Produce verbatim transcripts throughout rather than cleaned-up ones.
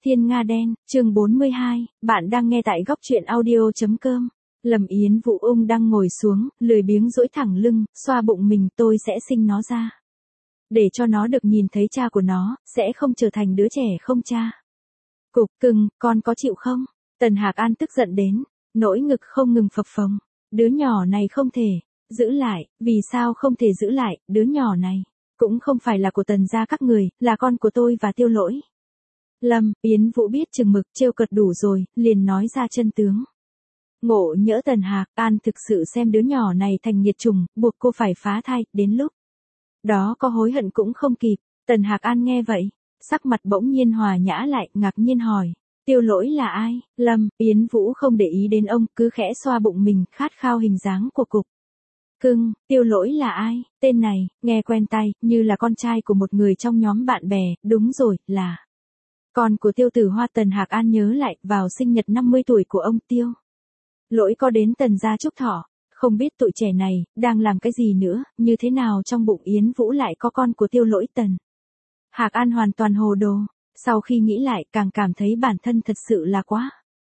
Thiên Nga Đen, chương bốn mươi hai, bạn đang nghe tại góc truyện audio.com. Lâm Yến Vũ ung đang ngồi xuống, lười biếng duỗi thẳng lưng, xoa bụng mình, tôi sẽ sinh nó ra. Để cho nó được nhìn thấy cha của nó, sẽ không trở thành đứa trẻ không cha. Cục cưng, con có chịu không? Tần Hạc An tức giận đến, nỗi ngực không ngừng phập phồng. Đứa nhỏ này không thể giữ lại, vì sao không thể giữ lại, đứa nhỏ này cũng không phải là của Tần gia các người, là con của tôi và Tiêu Lỗi. Lâm Yến Vũ biết chừng mực trêu cợt đủ rồi, liền nói ra chân tướng. Ngộ nhỡ Tần Hạc An thực sự xem đứa nhỏ này thành nghiệt chủng, buộc cô phải phá thai, đến lúc đó có hối hận cũng không kịp. Tần Hạc An nghe vậy, sắc mặt bỗng nhiên hòa nhã lại, ngạc nhiên hỏi, Tiêu Lỗi là ai? Lâm Yến Vũ không để ý đến ông, cứ khẽ xoa bụng mình, khát khao hình dáng của cục cưng. Tiêu Lỗi là ai? Tên này nghe quen tai, như là con trai của một người trong nhóm bạn bè. Đúng rồi, là con của Tiêu Tử Hoa. Tần Hạc An nhớ lại, vào sinh nhật năm mươi tuổi của ông Tiêu Lỗi có đến Tần gia chúc thọ. Không biết tụi trẻ này đang làm cái gì nữa, như thế nào trong bụng Yến Vũ lại có con của Tiêu Lỗi. Tần Hạc An hoàn toàn hồ đồ. Sau khi nghĩ lại, càng cảm thấy bản thân thật sự là quá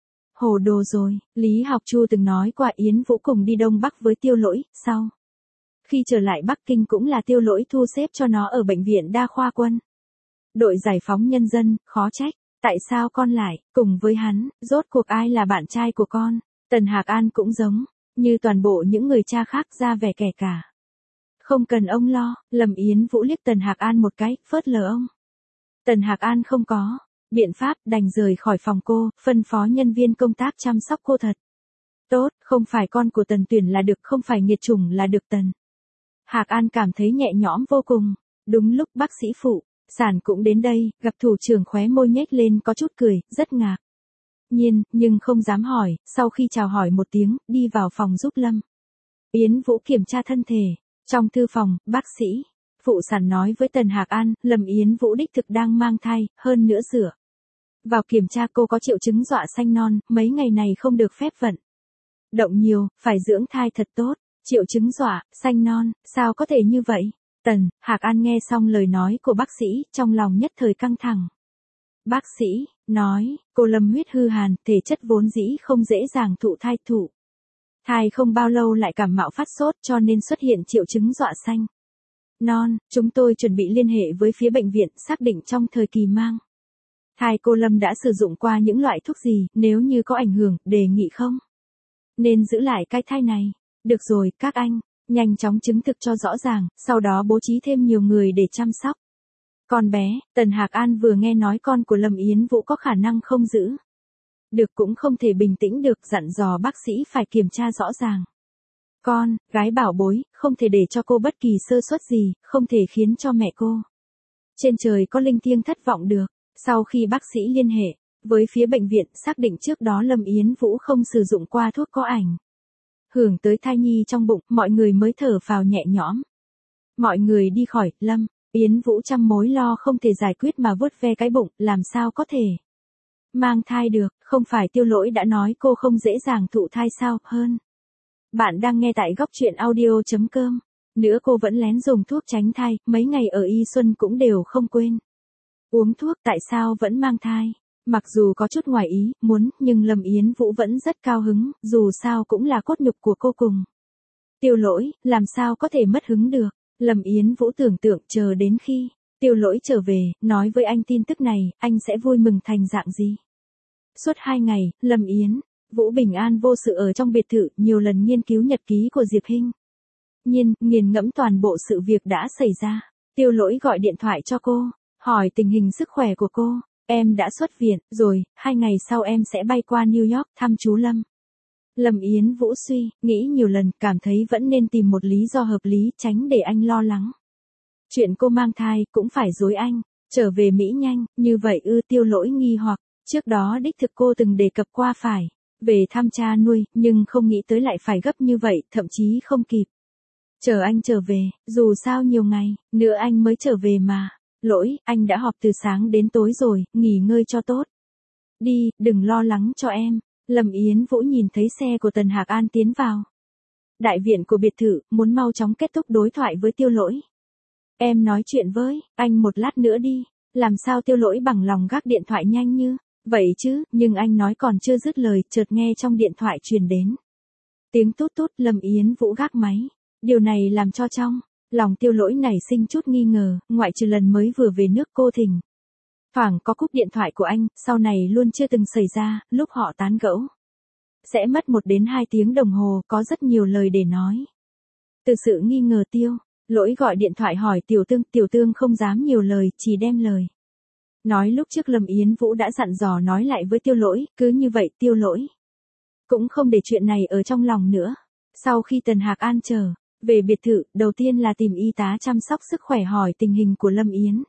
hồ đồ rồi. Lý Học Chu từng nói qua Yến Vũ cùng đi Đông Bắc với Tiêu Lỗi, sau khi trở lại Bắc Kinh cũng là Tiêu Lỗi thu xếp cho nó ở bệnh viện đa khoa quân đội giải phóng nhân dân. Khó trách, tại sao con lại cùng với hắn, rốt cuộc ai là bạn trai của con? Tần Hạc An cũng giống như toàn bộ những người cha khác, ra vẻ kẻ cả. Không cần ông lo. Lâm Yến Vũ liếc Tần Hạc An một cái, phớt lờ ông. Tần Hạc An không có biện pháp, đành rời khỏi phòng cô, phân phó nhân viên công tác chăm sóc cô thật tốt. Không phải con của Tần Tuyển là được, không phải nghiệt chủng là được. Tần Hạc An cảm thấy nhẹ nhõm vô cùng. Đúng lúc bác sĩ phụ sản cũng đến đây, gặp thủ trưởng khóe môi nhếch lên có chút cười, rất ngạc nhiên, nhưng không dám hỏi. Sau khi chào hỏi một tiếng, đi vào phòng giúp Lâm Yến Vũ kiểm tra thân thể. Trong thư phòng, bác sĩ phụ sản nói với Tần Hạc An, Lâm Yến Vũ đích thực đang mang thai, hơn nữa dựa vào kiểm tra cô có triệu chứng dọa sanh non, mấy ngày này không được phép vận động nhiều, phải dưỡng thai thật tốt. Triệu chứng dọa sanh non, sao có thể như vậy? Tần Hạc An nghe xong lời nói của bác sĩ, trong lòng nhất thời căng thẳng. Bác sĩ nói, cô Lâm huyết hư hàn, thể chất vốn dĩ không dễ dàng thụ thai, thụ thai không bao lâu lại cảm mạo phát sốt, cho nên xuất hiện triệu chứng dọa sanh non. Chúng tôi chuẩn bị liên hệ với phía bệnh viện, xác định trong thời kỳ mang thai cô Lâm đã sử dụng qua những loại thuốc gì, nếu như có ảnh hưởng, đề nghị không nên giữ lại cái thai này. Được rồi, các anh, nhanh chóng chứng thực cho rõ ràng, sau đó bố trí thêm nhiều người để chăm sóc con bé. Tần Hạc An vừa nghe nói con của Lâm Yến Vũ có khả năng không giữ được cũng không thể bình tĩnh được, dặn dò bác sĩ phải kiểm tra rõ ràng. Con gái bảo bối, không thể để cho cô bất kỳ sơ suất gì, không thể khiến cho mẹ cô trên trời có linh thiêng thất vọng được. Sau khi bác sĩ liên hệ với phía bệnh viện, xác định trước đó Lâm Yến Vũ không sử dụng qua thuốc có ảnh hưởng tới thai nhi trong bụng, mọi người mới thở phào nhẹ nhõm. Mọi người đi khỏi, Lâm Yến Vũ trăm mối lo không thể giải quyết mà vuốt ve cái bụng, làm sao có thể mang thai được, không phải Tiêu Lỗi đã nói cô không dễ dàng thụ thai sao? Hơn, bạn đang nghe tại góc truyện audio.com. Nữa cô vẫn lén dùng thuốc tránh thai, mấy ngày ở Y Xuân cũng đều không quên uống thuốc, tại sao vẫn mang thai? Mặc dù có chút ngoài ý muốn, nhưng Lâm Yến Vũ vẫn rất cao hứng, dù sao cũng là cốt nhục của cô cùng Tiêu Lỗi, làm sao có thể mất hứng được. Lâm Yến Vũ tưởng tượng chờ đến khi Tiêu Lỗi trở về, nói với anh tin tức này, anh sẽ vui mừng thành dạng gì. Suốt hai ngày, Lâm Yến Vũ bình an vô sự ở trong biệt thự, nhiều lần nghiên cứu nhật ký của Diệp Hinh Nhiên, nghiền ngẫm toàn bộ sự việc đã xảy ra. Tiêu Lỗi gọi điện thoại cho cô, hỏi tình hình sức khỏe của cô. Em đã xuất viện rồi, hai ngày sau em sẽ bay qua New York thăm chú Lâm. Lâm Yến Vũ suy nghĩ nhiều lần, cảm thấy vẫn nên tìm một lý do hợp lý, tránh để anh lo lắng. Chuyện cô mang thai cũng phải dối anh, trở về Mỹ nhanh, như vậy ư? Tiêu Lỗi nghi hoặc, trước đó đích thực cô từng đề cập qua phải về thăm cha nuôi, nhưng không nghĩ tới lại phải gấp như vậy, thậm chí không kịp chờ anh trở về, dù sao nhiều ngày nữa anh mới trở về mà. Lỗi, anh đã họp từ sáng đến tối rồi, nghỉ ngơi cho tốt đi, đừng lo lắng cho em. Lâm Yến Vũ nhìn thấy xe của Tần Hạc An tiến vào đại viện của biệt thự, muốn mau chóng kết thúc đối thoại với Tiêu Lỗi. Em nói chuyện với anh một lát nữa đi. Làm sao Tiêu Lỗi bằng lòng gác điện thoại nhanh như vậy chứ, nhưng anh nói còn chưa dứt lời, chợt nghe trong điện thoại truyền đến tiếng tút tút. Lâm Yến Vũ gác máy. Điều này làm cho trong lòng Tiêu Lỗi nảy sinh chút nghi ngờ, ngoại trừ lần mới vừa về nước cô thỉnh thoảng có cúp điện thoại của anh, sau này luôn chưa từng xảy ra, lúc họ tán gẫu sẽ mất một đến hai tiếng đồng hồ, có rất nhiều lời để nói. Từ sự nghi ngờ Tiêu Lỗi gọi điện thoại hỏi Tiểu Tương, Tiểu Tương không dám nhiều lời, chỉ đem lời nói lúc trước Lâm Yến Vũ đã dặn dò nói lại với Tiêu Lỗi, cứ như vậy Tiêu Lỗi cũng không để chuyện này ở trong lòng nữa. Sau khi Tần Hạc An trở về biệt thự, đầu tiên là tìm y tá chăm sóc sức khỏe hỏi tình hình của Lâm Yến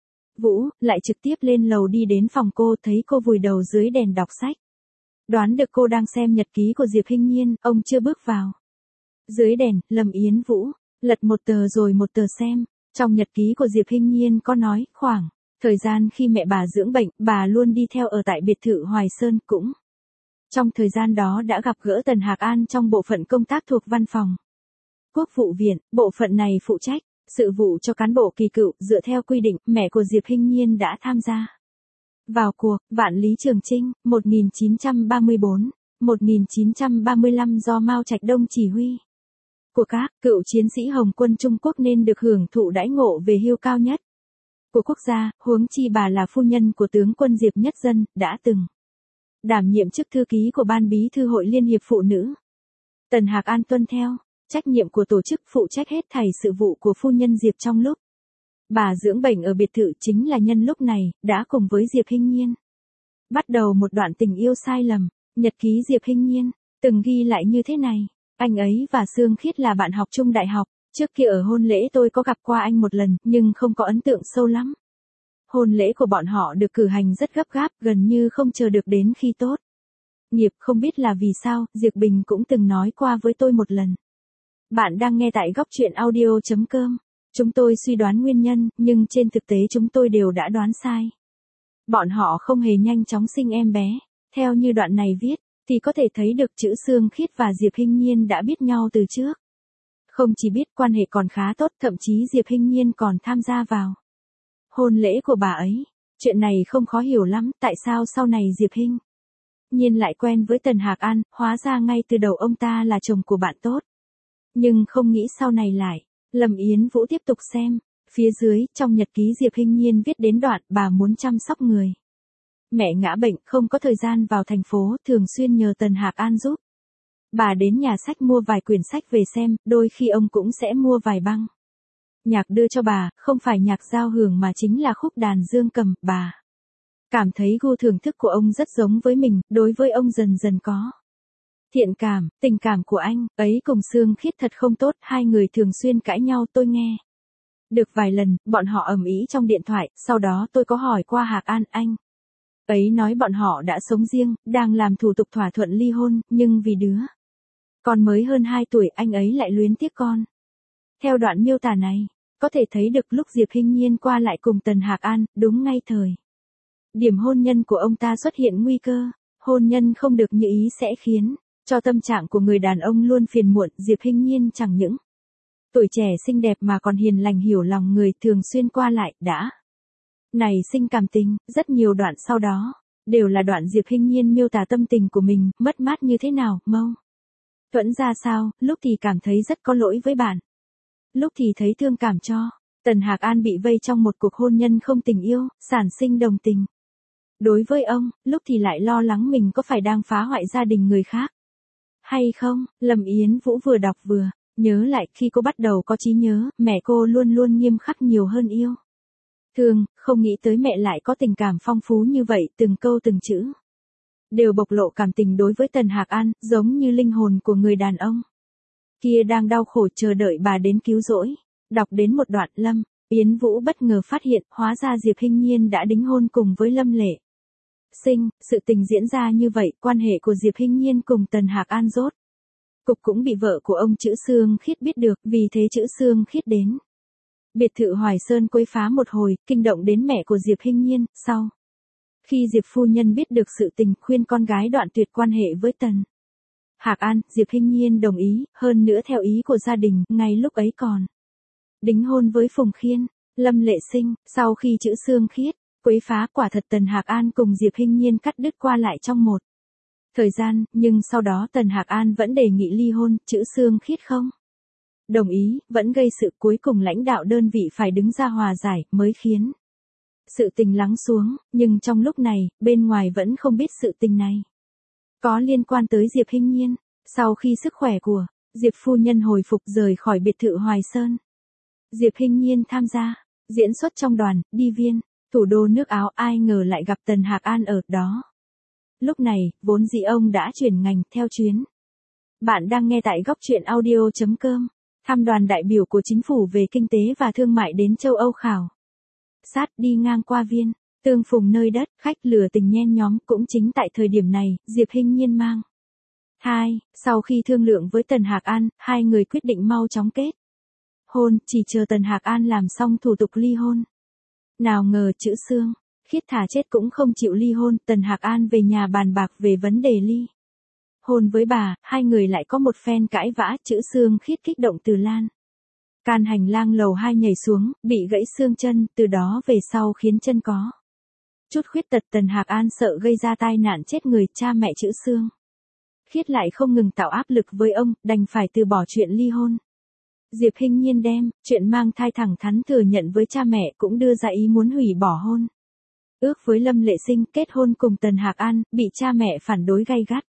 Vũ, lại trực tiếp lên lầu đi đến phòng cô, thấy cô vùi đầu dưới đèn đọc sách. Đoán được cô đang xem nhật ký của Diệp Hinh Nhiên, ông chưa bước vào. Dưới đèn, Lâm Yến Vũ lật một tờ rồi một tờ xem. Trong nhật ký của Diệp Hinh Nhiên có nói, khoảng thời gian khi mẹ bà dưỡng bệnh, bà luôn đi theo ở tại biệt thự Hoài Sơn, cũng trong thời gian đó đã gặp gỡ Tần Hạc An trong bộ phận công tác thuộc văn phòng Quốc vụ viện. Bộ phận này phụ trách sự vụ cho cán bộ kỳ cựu. Dựa theo quy định, mẹ của Diệp Hinh Nhiên đã tham gia vào cuộc Vạn Lý Trường Chinh một nghìn chín trăm ba mươi tư đến một nghìn chín trăm ba mươi lăm do Mao Trạch Đông chỉ huy. Của các cựu chiến sĩ Hồng quân Trung Quốc nên được hưởng thụ đãi ngộ về hưu cao nhất của quốc gia, huống chi bà là phu nhân của tướng quân Diệp Nhất Dân, đã từng đảm nhiệm chức thư ký của Ban Bí thư Hội Liên hiệp Phụ nữ. Tần Hạc An tuân theo trách nhiệm của tổ chức, phụ trách hết thảy sự vụ của phu nhân Diệp trong lúc bà dưỡng bệnh ở biệt thự. Chính là nhân lúc này, đã cùng với Diệp Hinh Nhiên bắt đầu một đoạn tình yêu sai lầm. Nhật ký Diệp Hinh Nhiên từng ghi lại như thế này: anh ấy và Sương Khiết là bạn học chung đại học, trước kia ở hôn lễ tôi có gặp qua anh một lần, nhưng không có ấn tượng sâu lắm. Hôn lễ của bọn họ được cử hành rất gấp gáp, gần như không chờ được đến khi tốt nghiệp. Không biết là vì sao, Diệp Bình cũng từng nói qua với tôi một lần. Bạn đang nghe tại góc truyện audio.com. Chúng tôi suy đoán nguyên nhân, nhưng trên thực tế chúng tôi đều đã đoán sai. Bọn họ không hề nhanh chóng sinh em bé. Theo như đoạn này viết, thì có thể thấy được chữ Sương Khiết và Diệp Hinh Nhiên đã biết nhau từ trước. Không chỉ biết, quan hệ còn khá tốt, thậm chí Diệp Hinh Nhiên còn tham gia vào hôn lễ của bà ấy. Chuyện này không khó hiểu lắm, tại sao sau này Diệp Hinh Nhiên lại quen với Tần Hạc An, hóa ra ngay từ đầu ông ta là chồng của bạn tốt. Nhưng không nghĩ sau này lại. Lâm Yến Vũ tiếp tục xem. Phía dưới, trong nhật ký Diệp Hinh Nhiên viết đến đoạn bà muốn chăm sóc người mẹ ngã bệnh, không có thời gian vào thành phố, thường xuyên nhờ Tần Hạc An giúp. Bà đến nhà sách mua vài quyển sách về xem, đôi khi ông cũng sẽ mua vài băng nhạc đưa cho bà, không phải nhạc giao hưởng mà chính là khúc đàn dương cầm. Bà cảm thấy gu thưởng thức của ông rất giống với mình, đối với ông dần dần có thiện cảm. Tình cảm của anh ấy cùng Sương Khiết thật không tốt, hai người thường xuyên cãi nhau. Tôi nghe được vài lần, bọn họ ầm ĩ trong điện thoại, sau đó tôi có hỏi qua Hạc An, anh ấy nói bọn họ đã sống riêng, đang làm thủ tục thỏa thuận ly hôn, nhưng vì đứa con mới hơn hai tuổi, anh ấy lại luyến tiếc con. Theo đoạn miêu tả này, có thể thấy được lúc Diệp Hinh Nhiên qua lại cùng Tần Hạc An, đúng ngay thời điểm hôn nhân của ông ta xuất hiện nguy cơ. Hôn nhân không được như ý sẽ khiến cho tâm trạng của người đàn ông luôn phiền muộn. Diệp Hinh Nhiên chẳng những tuổi trẻ xinh đẹp mà còn hiền lành hiểu lòng người, thường xuyên qua lại, đã này sinh cảm tình. Rất nhiều đoạn sau đó đều là đoạn Diệp Hinh Nhiên miêu tả tâm tình của mình, mất mát như thế nào, mâu thuẫn ra sao, lúc thì cảm thấy rất có lỗi với bạn, lúc thì thấy thương cảm cho Tần Hạc An bị vây trong một cuộc hôn nhân không tình yêu, sản sinh đồng tình đối với ông, lúc thì lại lo lắng mình có phải đang phá hoại gia đình người khác hay không. Lâm Yến Vũ vừa đọc vừa nhớ lại khi cô bắt đầu có trí nhớ, mẹ cô luôn luôn nghiêm khắc nhiều hơn yêu thương, không nghĩ tới mẹ lại có tình cảm phong phú như vậy, từng câu từng chữ đều bộc lộ cảm tình đối với Tần Hạc An, giống như linh hồn của người đàn ông kia đang đau khổ chờ đợi bà đến cứu rỗi. Đọc đến một đoạn, Lâm Yến Vũ bất ngờ phát hiện, hóa ra Diệp Hinh Nhiên đã đính hôn cùng với Lâm Lệ Sinh. Sự tình diễn ra như vậy, quan hệ của Diệp Hinh Nhiên cùng Tần Hạc An rốt cục cũng bị vợ của ông chữ Sương Khiết biết được, vì thế chữ Sương Khiết đến biệt thự Hoài Sơn quấy phá một hồi, kinh động đến mẹ của Diệp Hinh Nhiên. Sau khi Diệp phu nhân biết được sự tình, khuyên con gái đoạn tuyệt quan hệ với Tần Hạc An, Diệp Hinh Nhiên đồng ý, hơn nữa theo ý của gia đình, ngay lúc ấy còn đính hôn với Phùng Khiên. Lâm Lệ Sinh, sau khi chữ Sương Khiết quấy phá, quả thật Tần Hạc An cùng Diệp Hinh Nhiên cắt đứt qua lại trong một thời gian, nhưng sau đó Tần Hạc An vẫn đề nghị ly hôn, Trữ Xương Khiết không đồng ý, vẫn gây sự, cuối cùng lãnh đạo đơn vị phải đứng ra hòa giải, mới khiến sự tình lắng xuống, nhưng trong lúc này, bên ngoài vẫn không biết sự tình này có liên quan tới Diệp Hinh Nhiên. Sau khi sức khỏe của Diệp phu nhân hồi phục rời khỏi biệt thự Hoài Sơn, Diệp Hinh Nhiên tham gia diễn xuất trong đoàn đi viên, thủ đô nước Áo, ai ngờ lại gặp Tần Hạc An ở đó. Lúc này, vốn dĩ ông đã chuyển ngành theo chuyến. Bạn đang nghe tại góc truyện audio chấm com. Thăm đoàn đại biểu của chính phủ về kinh tế và thương mại đến châu Âu khảo sát, đi ngang qua viên, tương phùng nơi đất, khách lừa tình nhen nhóm. Cũng chính tại thời điểm này, Diệp Hinh Nhiên mang thai. Sau khi thương lượng với Tần Hạc An, hai người quyết định mau chóng kết hôn, chỉ chờ Tần Hạc An làm xong thủ tục ly hôn. Nào ngờ Trữ Xương Khiết thà chết cũng không chịu ly hôn. Tần Hạc An về nhà bàn bạc về vấn đề ly hôn với bà, hai người lại có một phen cãi vã. Trữ Xương Khiết kích động từ lan can hành lang lầu hai nhảy xuống, bị gãy xương chân, từ đó về sau khiến chân có chút khuyết tật. Tần Hạc An sợ gây ra tai nạn chết người, cha mẹ Trữ Xương Khiết lại không ngừng tạo áp lực với ông, đành phải từ bỏ chuyện ly hôn. Diệp Hinh Nhiên đem chuyện mang thai thẳng thắn thừa nhận với cha mẹ, cũng đưa ra ý muốn hủy bỏ hôn ước với Lâm Lệ Sinh, kết hôn cùng Tần Hạc An, bị cha mẹ phản đối gay gắt.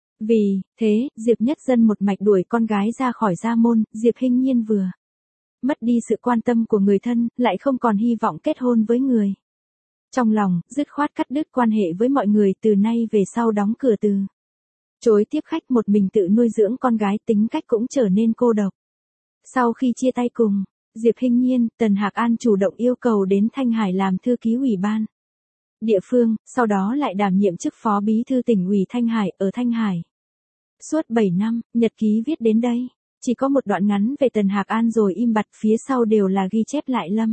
Vì thế, Diệp Nhất Dân một mạch đuổi con gái ra khỏi gia môn. Diệp Hinh Nhiên vừa mất đi sự quan tâm của người thân, lại không còn hy vọng kết hôn với người trong lòng, dứt khoát cắt đứt quan hệ với mọi người, từ nay về sau đóng cửa từ chối tiếp khách, một mình tự nuôi dưỡng con gái, tính cách cũng trở nên cô độc. Sau khi chia tay cùng Diệp Hinh Nhiên, Tần Hạc An chủ động yêu cầu đến Thanh Hải làm thư ký ủy ban địa phương, sau đó lại đảm nhiệm chức phó bí thư tỉnh ủy Thanh Hải. Ở Thanh Hải suốt bảy năm, nhật ký viết đến đây chỉ có một đoạn ngắn về Tần Hạc An rồi im bặt, phía sau đều là ghi chép lại Lâm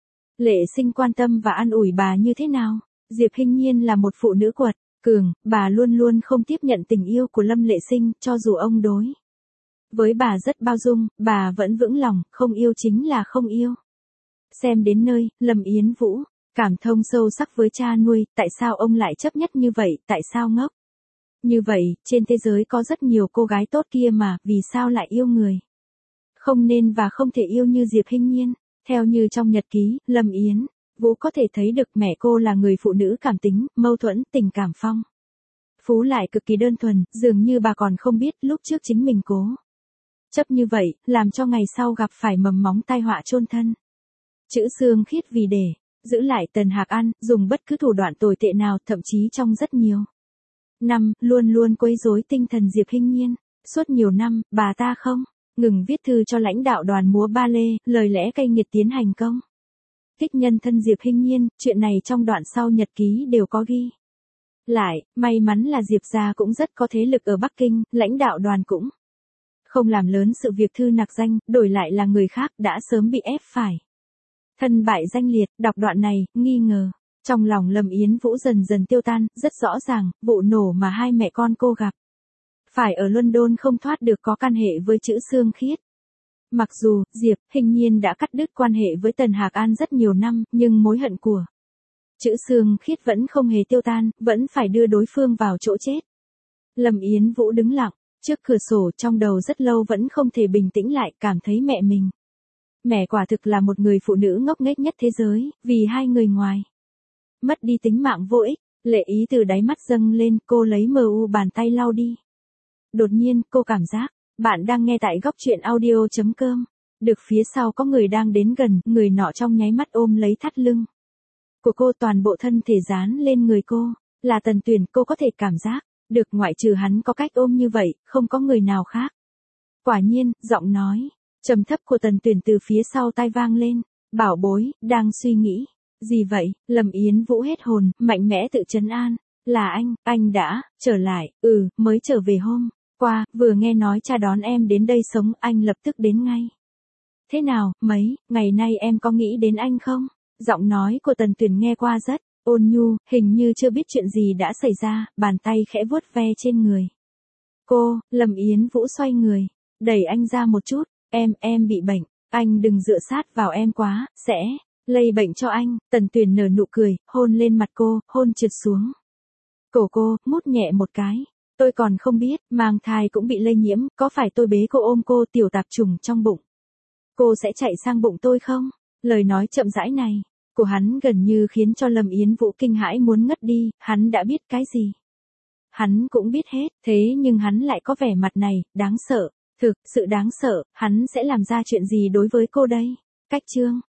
Lệ Sinh quan tâm và an ủi bà như thế nào. Diệp Hinh Nhiên là một phụ nữ quật cường, bà luôn luôn không tiếp nhận tình yêu của Lâm Lệ Sinh, cho dù ông đối với bà rất bao dung, bà vẫn vững lòng, không yêu chính là không yêu. Xem đến nơi, Lâm Yến Vũ cảm thông sâu sắc với cha nuôi, tại sao ông lại chấp nhất như vậy, tại sao ngốc như vậy, trên thế giới có rất nhiều cô gái tốt kia mà, vì sao lại yêu người không nên và không thể yêu như Diệp Hinh Nhiên. Theo như trong nhật ký, Lâm Yến Vũ có thể thấy được mẹ cô là người phụ nữ cảm tính, mâu thuẫn, tình cảm phong phú lại cực kỳ đơn thuần, dường như bà còn không biết lúc trước chính mình cố chấp như vậy, làm cho ngày sau gặp phải mầm móng tai họa chôn thân. Trữ Xương Khiết vì để giữ lại Tần Hạc An, dùng bất cứ thủ đoạn tồi tệ nào, thậm chí trong rất nhiều năm, luôn luôn quấy rối tinh thần Diệp Hinh Nhiên. Suốt nhiều năm, bà ta không ngừng viết thư cho lãnh đạo đoàn múa ba lê, lời lẽ cay nghiệt tiến hành công kích nhân thân Diệp Hinh Nhiên. Chuyện này trong đoạn sau nhật ký đều có ghi lại. May mắn là Diệp gia cũng rất có thế lực ở Bắc Kinh, lãnh đạo đoàn cũng không làm lớn sự việc thư nặc danh, đổi lại là người khác đã sớm bị ép phải thân bại danh liệt. Đọc đoạn này, nghi ngờ trong lòng Lâm Yến Vũ dần dần tiêu tan. Rất rõ ràng, vụ nổ mà hai mẹ con cô gặp phải ở London không thoát được có căn hệ với Trữ Xương Khiết. Mặc dù Diệp Hinh Nhiên đã cắt đứt quan hệ với Tần Hạc An rất nhiều năm, nhưng mối hận của Trữ Xương Khiết vẫn không hề tiêu tan, vẫn phải đưa đối phương vào chỗ chết. Lâm Yến Vũ đứng lặng trước cửa sổ, trong đầu rất lâu vẫn không thể bình tĩnh lại, cảm thấy mẹ mình mẹ quả thực là một người phụ nữ ngốc nghếch nhất thế giới, vì hai người ngoài mất đi tính mạng vô ích. Lệ ý từ đáy mắt dâng lên, cô lấy mờ u bàn tay lau đi. Đột nhiên, cô cảm giác, bạn đang nghe tại góc truyện audio chấm com. Được phía sau có người đang đến gần, người nọ trong nháy mắt ôm lấy thắt lưng của cô, toàn bộ thân thể dán lên người cô. Là Tần Tuyển, cô có thể cảm giác được ngoại trừ hắn có cách ôm như vậy, không có người nào khác. Quả nhiên, giọng nói trầm thấp của Tần Tuyển từ phía sau tai vang lên. Bảo bối, đang suy nghĩ gì vậy? Lâm Yến Vũ hết hồn, mạnh mẽ tự trấn an. Là anh, anh đã trở lại. Ừ, mới trở về hôm qua, vừa nghe nói cha đón em đến đây sống, anh lập tức đến ngay. Thế nào, mấy ngày nay em có nghĩ đến anh không? Giọng nói của Tần Tuyển nghe qua rất ôn nhu, hình như chưa biết chuyện gì đã xảy ra, bàn tay khẽ vuốt ve trên người cô. Lâm Yến Vũ xoay người, đẩy anh ra một chút. Em, em bị bệnh, anh đừng dựa sát vào em quá, sẽ Lây bệnh cho anh, Tần Tuyền nở nụ cười, hôn lên mặt cô, hôn trượt xuống cổ cô, mút nhẹ một cái. Tôi còn không biết, mang thai cũng bị lây nhiễm, có phải tôi bế cô ôm cô tiểu tạp trùng trong bụng? Cô sẽ chạy sang bụng tôi không? Lời nói chậm rãi này của hắn gần như khiến cho Lâm Yến Vũ kinh hãi muốn ngất đi, hắn đã biết cái gì? Hắn cũng biết hết, thế nhưng hắn lại có vẻ mặt này, đáng sợ. Thực sự đáng sợ, hắn sẽ làm ra chuyện gì đối với cô đây? Cách chương